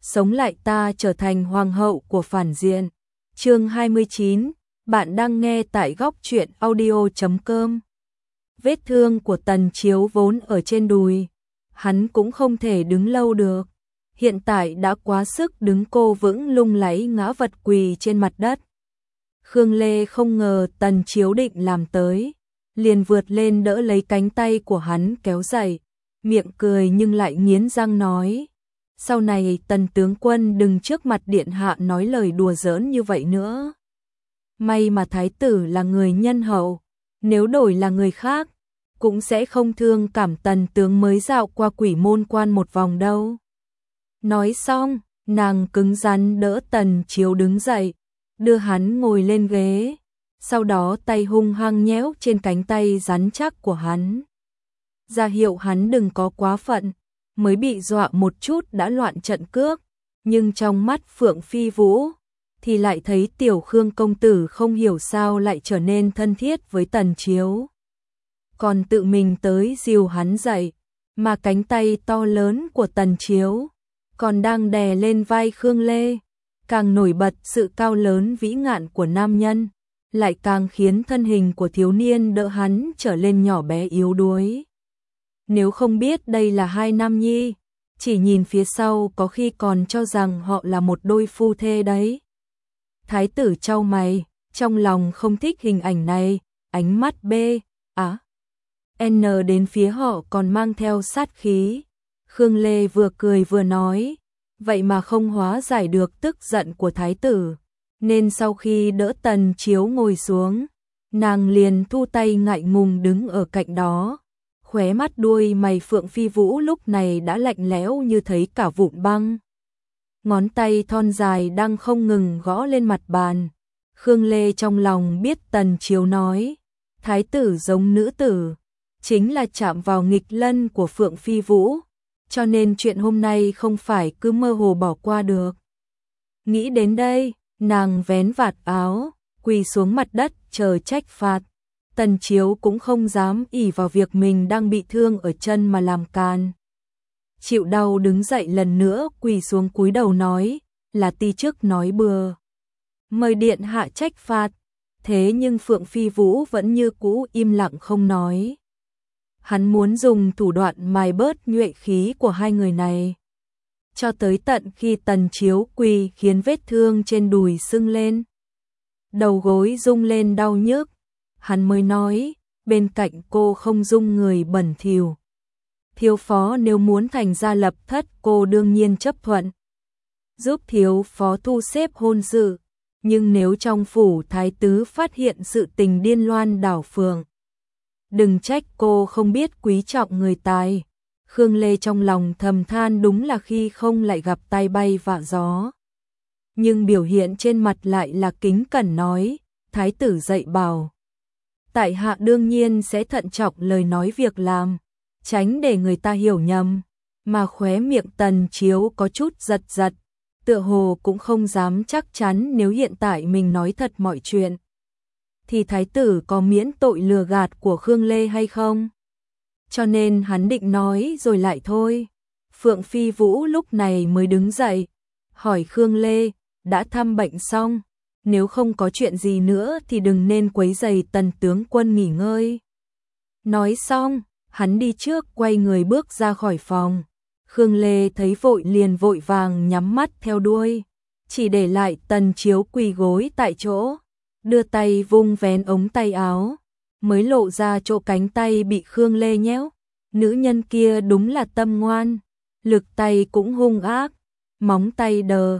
sống lại ta trở thành hoàng hậu của phản diện. Chương 29, bạn đang nghe tại góc truyện audio.com. Vết thương của Tần Chiếu vốn ở trên đùi, hắn cũng không thể đứng lâu được. Hiện tại đã quá sức đứng, cô vững lung lay ngã vật quỳ trên mặt đất. Khương Lê không ngờ Tần Chiếu định làm tới, liền vượt lên đỡ lấy cánh tay của hắn kéo dậy, miệng cười nhưng lại nghiến răng nói: sau này Tần tướng quân đừng trước mặt điện hạ nói lời đùa giỡn như vậy nữa. May mà thái tử là người nhân hậu, nếu đổi là người khác, cũng sẽ không thương cảm Tần tướng mới dạo qua Quỷ Môn Quan một vòng đâu. Nói xong, nàng cứng rắn đỡ Tần Chiếu đứng dậy, đưa hắn ngồi lên ghế, sau đó tay hung hăng nhéo trên cánh tay rắn chắc của hắn, ra hiệu hắn đừng có quá phận. Mới bị dọa một chút đã loạn trận cước, nhưng trong mắt Phượng Phi Vũ thì lại thấy tiểu Khương công tử không hiểu sao lại trở nên thân thiết với Tần Chiếu. Còn tự mình tới dìu hắn dậy, mà cánh tay to lớn của Tần Chiếu còn đang đè lên vai Khương Lê, càng nổi bật sự cao lớn vĩ ngạn của nam nhân, lại càng khiến thân hình của thiếu niên đỡ hắn trở lên nhỏ bé yếu đuối. Nếu không biết đây là hai nam nhi, chỉ nhìn phía sau có khi còn cho rằng họ là một đôi phu thê đấy. Thái tử chau mày, trong lòng không thích hình ảnh này, ánh mắt N đến phía họ còn mang theo sát khí. Khương Lê vừa cười vừa nói, vậy mà không hóa giải được tức giận của thái tử, nên sau khi đỡ Tần Chiếu ngồi xuống, nàng liền thu tay ngại ngùng đứng ở cạnh đó. Khóe mắt đuôi mày Phượng Phi Vũ lúc này đã lạnh lẽo như thấy cả vụn băng. Ngón tay thon dài đang không ngừng gõ lên mặt bàn. Khương Lê trong lòng biết Tần Chiếu nói thái tử giống nữ tử, chính là chạm vào nghịch lân của Phượng Phi Vũ, cho nên chuyện hôm nay không phải cứ mơ hồ bỏ qua được. Nghĩ đến đây, nàng vén vạt áo, quỳ xuống mặt đất chờ trách phạt. Tần Chiếu cũng không dám ỷ vào việc mình đang bị thương ở chân mà làm càn. Chịu đau đứng dậy lần nữa quỳ xuống cúi đầu nói, là ti chức nói bừa, mời điện hạ trách phạt. Thế nhưng Phượng Phi Vũ vẫn như cũ im lặng không nói. Hắn muốn dùng thủ đoạn mài bớt nhuệ khí của hai người này, cho tới tận khi Tần Chiếu quỳ khiến vết thương trên đùi sưng lên, đầu gối rung lên đau nhức, hắn mới nói, bên cạnh cô không dung người bẩn thỉu. Thiếu phó nếu muốn thành gia lập thất, cô đương nhiên chấp thuận, giúp thiếu phó thu xếp hôn sự, nhưng nếu trong phủ thái tứ phát hiện sự tình điên loan đảo phượng, đừng trách cô không biết quý trọng người tài. Khương Lê trong lòng thầm than đúng là khi không lại gặp tai bay vạ gió. Nhưng biểu hiện trên mặt lại là kính cẩn nói, thái tử dạy bảo, tại hạ đương nhiên sẽ thận trọng lời nói việc làm, tránh để người ta hiểu nhầm. Mà khóe miệng Tần Chiếu có chút giật giật, tựa hồ cũng không dám chắc chắn nếu hiện tại mình nói thật mọi chuyện, thì thái tử có miễn tội lừa gạt của Khương Lê hay không. Cho nên hắn định nói rồi lại thôi. Phượng Phi Vũ lúc này mới đứng dậy, hỏi Khương Lê, đã thăm bệnh xong, nếu không có chuyện gì nữa thì đừng nên quấy rầy Tần tướng quân nghỉ ngơi. Nói xong, hắn đi trước quay người bước ra khỏi phòng. Khương Lê thấy vội liền vội vàng nhắm mắt theo đuôi, chỉ để lại Tần Chiếu quỳ gối tại chỗ, đưa tay vung vén ống tay áo, mới lộ ra chỗ cánh tay bị Khương Lê nhéo. Nữ nhân kia đúng là tâm ngoan, lực tay cũng hung ác, móng tay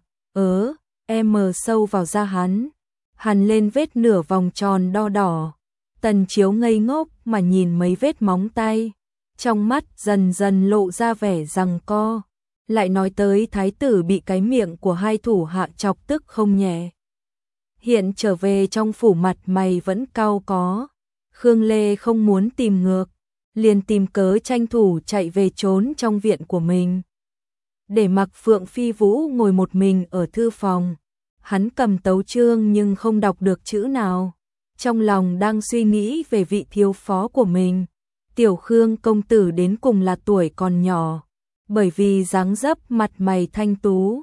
sâu vào da hắn, hằn lên vết nửa vòng tròn đo đỏ. Tần Chiếu ngây ngốc mà nhìn mấy vết móng tay, trong mắt dần dần lộ ra vẻ giằng co, lại nói tới thái tử bị cái miệng của hai thủ hạ chọc tức không nhẹ. Hiện trở về trong phủ mặt mày vẫn cau có. Khương Lê không muốn tìm ngược, liền tìm cớ tranh thủ chạy về trốn trong viện của mình, để mặc Phượng Phi Vũ ngồi một mình ở thư phòng. Hắn cầm tấu chương nhưng không đọc được chữ nào, trong lòng đang suy nghĩ về vị thiếu phó của mình. Tiểu Khương công tử đến cùng là tuổi còn nhỏ, bởi vì dáng dấp mặt mày thanh tú,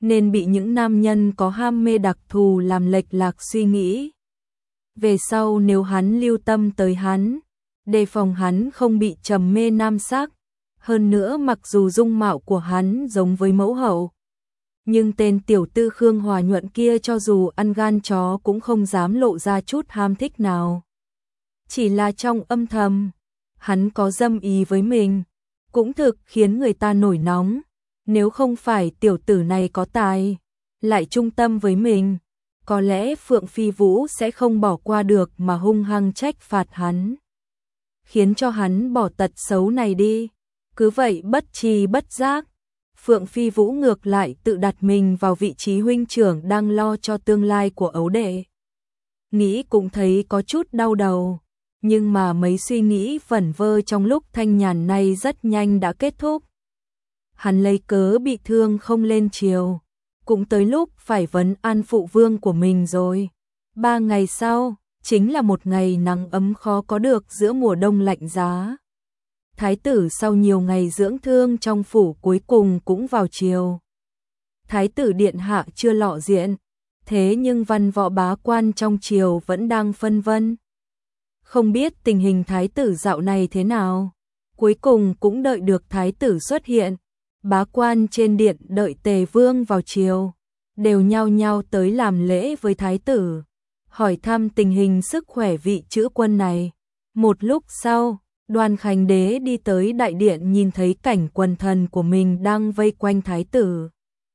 nên bị những nam nhân có ham mê đặc thù làm lệch lạc suy nghĩ. Về sau nếu hắn lưu tâm tới hắn, đề phòng hắn không bị trầm mê nam sắc. Hơn nữa mặc dù dung mạo của hắn giống với mẫu hậu, nhưng tên tiểu tư Khương Hòa Nhuận kia cho dù ăn gan chó cũng không dám lộ ra chút ham thích nào. Chỉ là trong âm thầm, hắn có dâm ý với mình, cũng thực khiến người ta nổi nóng. Nếu không phải tiểu tử này có tài, lại trung tâm với mình, có lẽ Phượng Phi Vũ sẽ không bỏ qua được mà hung hăng trách phạt hắn, khiến cho hắn bỏ tật xấu này đi. Cứ vậy bất tri bất giác, Phượng Phi Vũ ngược lại tự đặt mình vào vị trí huynh trưởng đang lo cho tương lai của ấu đệ. Nghĩ cũng thấy có chút đau đầu, nhưng mà mấy suy nghĩ vẩn vơ trong lúc thanh nhàn này rất nhanh đã kết thúc. Hắn lấy cớ bị thương không lên triều, cũng tới lúc phải vấn an phụ vương của mình rồi. 3 ngày sau, chính là một ngày nắng ấm khó có được giữa mùa đông lạnh giá. Thái tử sau nhiều ngày dưỡng thương trong phủ cuối cùng cũng vào triều. Thái tử điện hạ chưa lộ diện, thế nhưng văn võ bá quan trong triều vẫn đang phân vân. Không biết tình hình thái tử dạo này thế nào. Cuối cùng cũng đợi được thái tử xuất hiện. Bá quan trên điện đợi Tề Vương vào triều, đều nhao nhao tới làm lễ với thái tử, hỏi thăm tình hình sức khỏe vị chữ quân này. Một lúc sau, Đoan Khánh Đế đi tới đại điện nhìn thấy cảnh quần thần của mình đang vây quanh thái tử.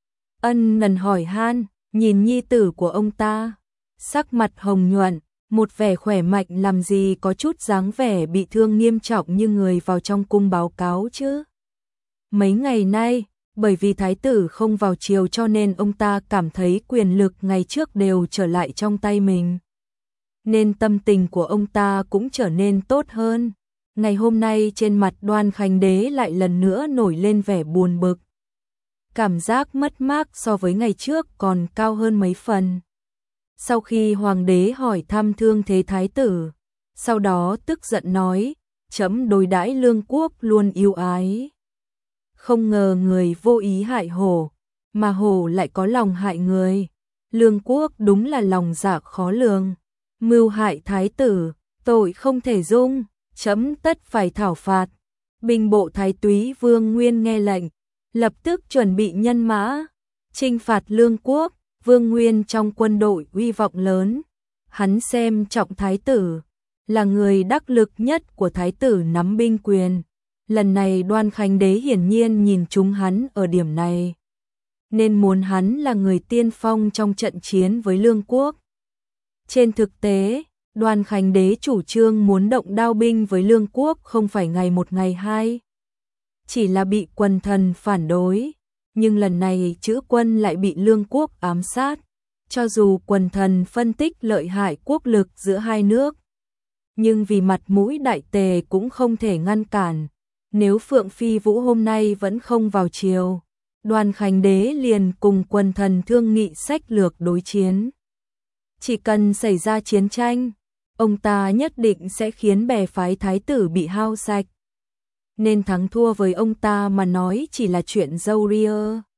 Ân nần hỏi han, nhìn nhi tử của ông ta, sắc mặt hồng nhuận, một vẻ khỏe mạnh làm gì có chút dáng vẻ bị thương nghiêm trọng như người vào trong cung báo cáo chứ. Mấy ngày nay, bởi vì thái tử không vào triều cho nên ông ta cảm thấy quyền lực ngày trước đều trở lại trong tay mình. Nên tâm tình của ông ta cũng trở nên tốt hơn. Ngày hôm nay trên mặt Đoan Khánh Đế lại lần nữa nổi lên vẻ buồn bực. Cảm giác mất mát so với ngày trước còn cao hơn mấy phần. Sau khi hoàng đế hỏi thăm thương thế thái tử, sau đó tức giận nói, trẫm đối đãi Lương Quốc luôn yêu ái. Không ngờ người vô ý hại hổ, mà hổ lại có lòng hại người. Lương Quốc đúng là lòng dạ khó lường. Mưu hại thái tử, tội không thể dung, trẫm tất phải thảo phạt. Binh bộ thái túy Vương Nguyên nghe lệnh, lập tức chuẩn bị nhân mã, chinh phạt Lương Quốc. Vương Nguyên trong quân đội uy vọng lớn, hắn xem trọng thái tử, là người đắc lực nhất của thái tử nắm binh quyền. Lần này Đoan Khánh Đế hiển nhiên nhìn trúng hắn ở điểm này, nên muốn hắn là người tiên phong trong trận chiến với Lương Quốc. Trên thực tế, Đoan Khánh Đế chủ trương muốn động đao binh với Lương Quốc không phải ngày một ngày hai, chỉ là bị quần thần phản đối. Nhưng lần này chữ quân lại bị Lương Quốc ám sát, cho dù quần thần phân tích lợi hại quốc lực giữa hai nước, nhưng vì mặt mũi đại tề cũng không thể ngăn cản. Nếu Phượng Phi Vũ hôm nay vẫn không vào triều, Đoan Khánh Đế liền cùng quần thần thương nghị sách lược đối chiến. Chỉ cần xảy ra chiến tranh, ông ta nhất định sẽ khiến bè phái thái tử bị hao sạch. Nên thắng thua với ông ta mà nói chỉ là chuyện râu ria.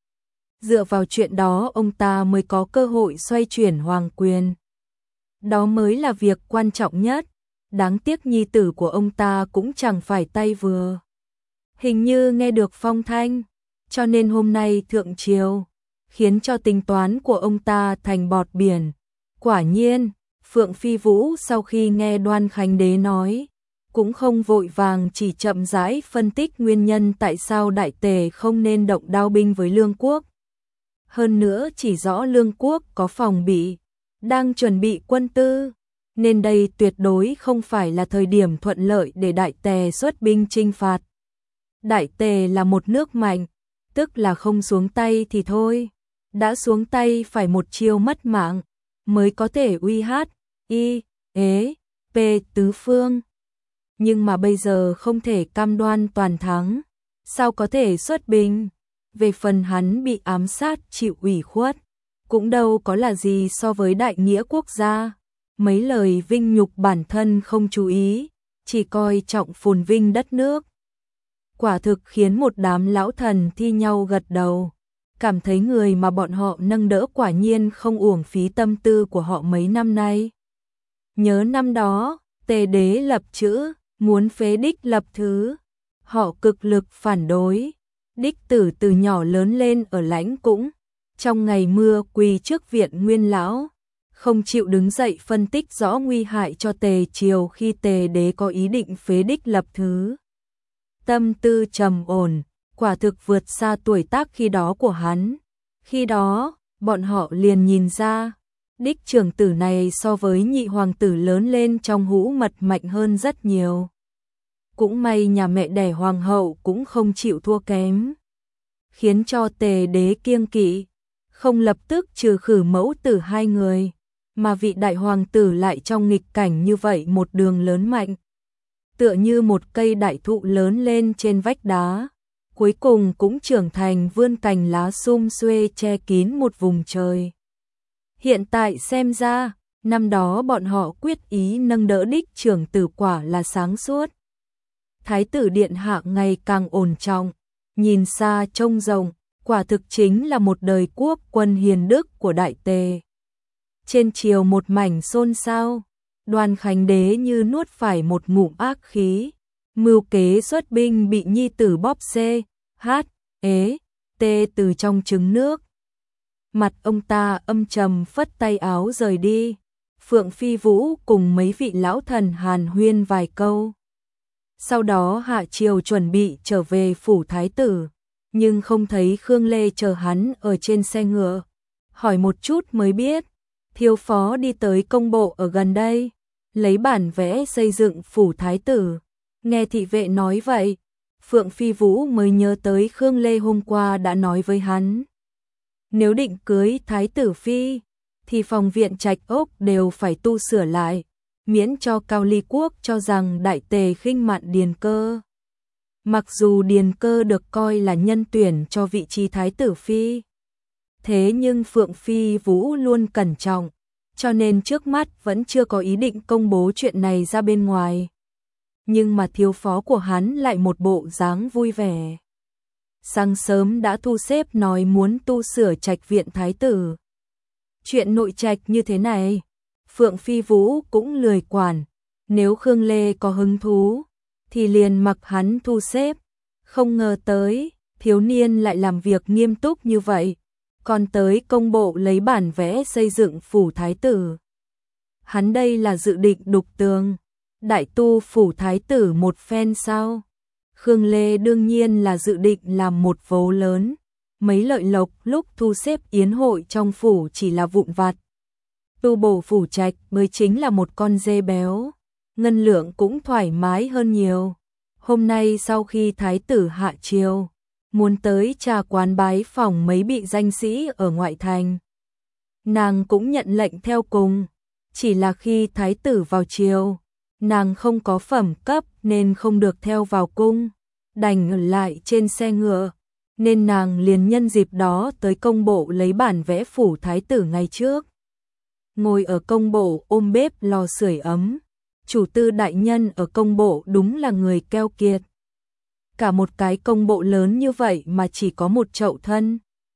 Dựa vào chuyện đó ông ta mới có cơ hội xoay chuyển hoàng quyền. Đó mới là việc quan trọng nhất. Đáng tiếc nhi tử của ông ta cũng chẳng phải tay vừa. Hình như nghe được phong thanh, cho nên hôm nay thượng triều, khiến cho tính toán của ông ta thành bọt biển. Quả nhiên, Phượng Phi Vũ sau khi nghe Đoan Khánh Đế nói, cũng không vội vàng, chỉ chậm rãi phân tích nguyên nhân tại sao đại tề không nên động đao binh với Lương Quốc. Hơn nữa chỉ rõ Lương Quốc có phòng bị, đang chuẩn bị quân tư, nên đây tuyệt đối không phải là thời điểm thuận lợi để đại tề xuất binh chinh phạt. Đại tề là một nước mạnh, tức là không xuống tay thì thôi, đã xuống tay phải một chiêu mất mạng, mới có thể uy hát, y, ế, p tứ phương. Nhưng mà bây giờ không thể cam đoan toàn thắng, sao có thể xuất binh? Về phần hắn bị ám sát chịu ủy khuất, cũng đâu có là gì so với đại nghĩa quốc gia. Mấy lời vinh nhục bản thân không chú ý, chỉ coi trọng phồn vinh đất nước. Quả thực khiến một đám lão thần thi nhau gật đầu. cảm thấy người mà bọn họ nâng đỡ quả nhiên không uổng phí tâm tư của họ mấy năm nay. Nhớ năm đó, Tề đế lập chữ, muốn phế Đích Lập Thứ. Họ cực lực phản đối. Đích Tử từ nhỏ lớn lên ở Lãnh Cũng, trong ngày mưa quỳ trước viện Nguyên lão, không chịu đứng dậy phân tích rõ nguy hại cho Tề triều khi Tề đế có ý định phế Đích Lập Thứ. Tâm tư trầm ổn, quả thực vượt xa tuổi tác khi đó của hắn. Khi đó, bọn họ liền nhìn ra, Đích trưởng tử này so với nhị hoàng tử lớn lên trong hũ mật mạnh hơn rất nhiều. Cũng may nhà mẹ đẻ hoàng hậu cũng không chịu thua kém, khiến cho Tề đế kiêng kỵ, không lập tức trừ khử mẫu tử hai người, mà vị đại hoàng tử lại trong nghịch cảnh như vậy một đường lớn mạnh, tựa như một cây đại thụ lớn lên trên vách đá, cuối cùng cũng trưởng thành vươn cành lá sum xuê che kín một vùng trời. Hiện tại xem ra, năm đó bọn họ quyết ý nâng đỡ Đích trưởng tử quả là sáng suốt. Thái tử điện hạ ngày càng ổn trọng, nhìn xa trông rộng, quả thực chính là một đời quốc quân hiền đức của Đại Tề. Trên triều một mảnh xôn xao, Đoàn Khánh đế như nuốt phải một ngụm ác khí, mưu kế xuất binh bị nhi tử bóp xê, hát, ế, tê từ trong trứng nước. Mặt ông ta âm trầm phất tay áo rời đi, Phượng Phi Vũ cùng mấy vị lão thần hàn huyên vài câu. Sau đó hạ triều chuẩn bị trở về phủ thái tử, nhưng không thấy Khương Lê chờ hắn ở trên xe ngựa. Hỏi một chút mới biết, thiếu phó đi tới công bộ ở gần đây, lấy bản vẽ xây dựng phủ thái tử. Nghe thị vệ nói vậy, Phượng Phi Vũ mới nhớ tới Khương Lê hôm qua đã nói với hắn. Nếu định cưới thái tử phi, thì phòng viện trạch ốc đều phải tu sửa lại, miễn cho Cao Ly Quốc cho rằng Đại Tề khinh mạn Điền Cơ. Mặc dù Điền Cơ được coi là nhân tuyển cho vị trí thái tử phi, thế nhưng Phượng Phi Vũ luôn cẩn trọng, cho nên trước mắt vẫn chưa có ý định công bố chuyện này ra bên ngoài. Nhưng mà thiếu phó của hắn lại một bộ dáng vui vẻ. Sáng sớm đã thu xếp nói muốn tu sửa trạch viện thái tử. Chuyện nội trạch như thế này, Phượng Phi Vũ cũng lười quản, nếu Khương Lê có hứng thú, thì liền mặc hắn thu xếp. Không ngờ tới, thiếu niên lại làm việc nghiêm túc như vậy, còn tới công bộ lấy bản vẽ xây dựng phủ thái tử. Hắn đây là dự định đục tường, đại tu phủ thái tử một phen sao? Khương Lê đương nhiên là dự định làm một vố lớn, mấy lợi lộc lúc thu xếp yến hội trong phủ chỉ là vụn vặt. Tu bổ phủ trạch mới chính là một con dê béo, ngân lượng cũng thoải mái hơn nhiều. Hôm nay sau khi thái tử hạ triều, muốn tới trà quán bái phỏng mấy vị danh sĩ ở ngoại thành. Nàng cũng nhận lệnh theo cùng, chỉ là khi thái tử vào triều, nàng không có phẩm cấp nên không được theo vào cung, đành ở lại trên xe ngựa, nên nàng liền nhân dịp đó tới công bộ lấy bản vẽ phủ thái tử ngày trước. Ngồi ở công bộ ôm bếp lò sưởi ấm, chủ tư đại nhân ở công bộ đúng là người keo kiệt. Cả một cái công bộ lớn như vậy mà chỉ có một chậu thân.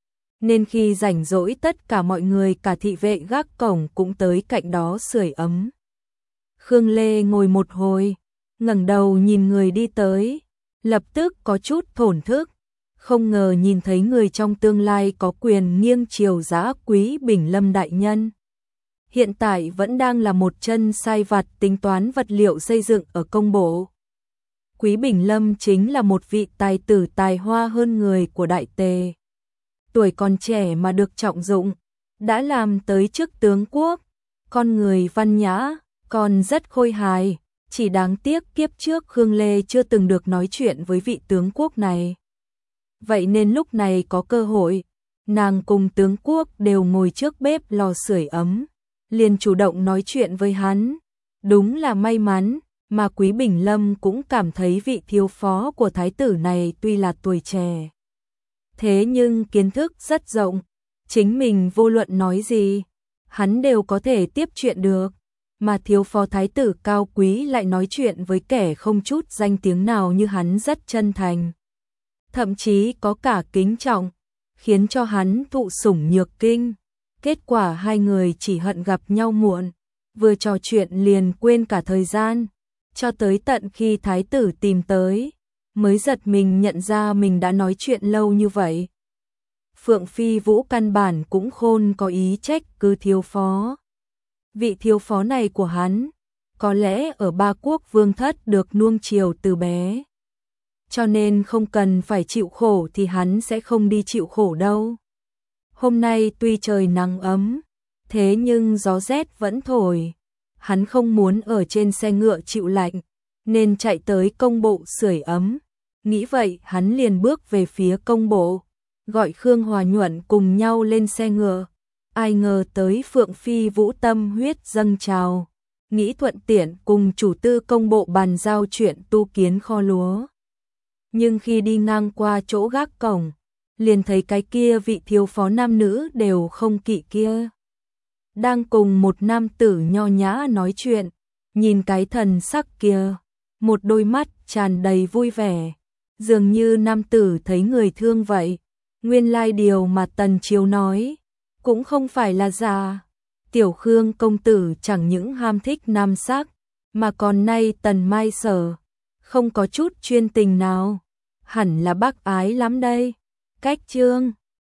Nên khi rảnh rỗi tất cả mọi người cả thị vệ gác cổng cũng tới cạnh đó sưởi ấm. Khương Lê ngồi một hồi, ngẩng đầu nhìn người đi tới, lập tức có chút thổn thức, không ngờ nhìn thấy người trong tương lai có quyền nghiêng triều giã Quý Bình Lâm đại nhân. Hiện tại vẫn đang là một chân sai vặt tính toán vật liệu xây dựng ở công bộ. Quý Bình Lâm chính là một vị tài tử tài hoa hơn người của Đại Tề. Tuổi còn trẻ mà được trọng dụng, đã làm tới chức tướng quốc, con người văn nhã, còn rất khôi hài, chỉ đáng tiếc kiếp trước Khương Lê chưa từng được nói chuyện với vị tướng quốc này. Vậy nên lúc này có cơ hội, nàng cùng tướng quốc đều ngồi trước bếp lò sưởi ấm, liền chủ động nói chuyện với hắn. Đúng là may mắn, mà Quý Bình Lâm cũng cảm thấy vị thiếu phó của thái tử này tuy là tuổi trẻ, thế nhưng kiến thức rất rộng, chính mình vô luận nói gì, hắn đều có thể tiếp chuyện được, mà thiếu phó thái tử cao quý lại nói chuyện với kẻ không chút danh tiếng nào như hắn rất chân thành, thậm chí có cả kính trọng. khiến cho hắn thụ sủng nhược kinh. Kết quả hai người chỉ hận gặp nhau muộn, vừa trò chuyện liền quên cả thời gian, cho tới tận khi thái tử tìm tới, mới giật mình nhận ra mình đã nói chuyện lâu như vậy. Phượng Phi Vũ căn bản cũng khôn có ý trách cứ thiếu phó. Vị thiếu phó này của hắn, có lẽ ở Ba Quốc Vương thất được nuông chiều từ bé. Cho nên không cần phải chịu khổ thì hắn sẽ không đi chịu khổ đâu. Hôm nay tuy trời nắng ấm, thế nhưng gió rét vẫn thổi. Hắn không muốn ở trên xe ngựa chịu lạnh, nên chạy tới công bộ sưởi ấm. Nghĩ vậy hắn liền bước về phía công bộ, gọi Khương Hòa Nhuận cùng nhau lên xe ngựa. Ai ngờ tới Phượng Phi Vũ tâm huyết dâng trào, nghĩ thuận tiện cùng chủ tư công bộ bàn giao chuyện tu kiến kho lúa. Nhưng khi đi ngang qua chỗ gác cổng, liền thấy cái kia vị thiếu phó nam nữ đều không kỵ kia đang cùng một nam tử nho nhã nói chuyện, nhìn cái thần sắc kia, một đôi mắt tràn đầy vui vẻ, dường như nam tử thấy người thương vậy. Nguyên lai điều mà Tần Chiếu nói cũng không phải là giả. Tiểu Khương công tử chẳng những ham thích nam sắc, mà còn nay Tần Mai Sở không có chút chuyên tình nào, hẳn là bác ái lắm đây. Cách chương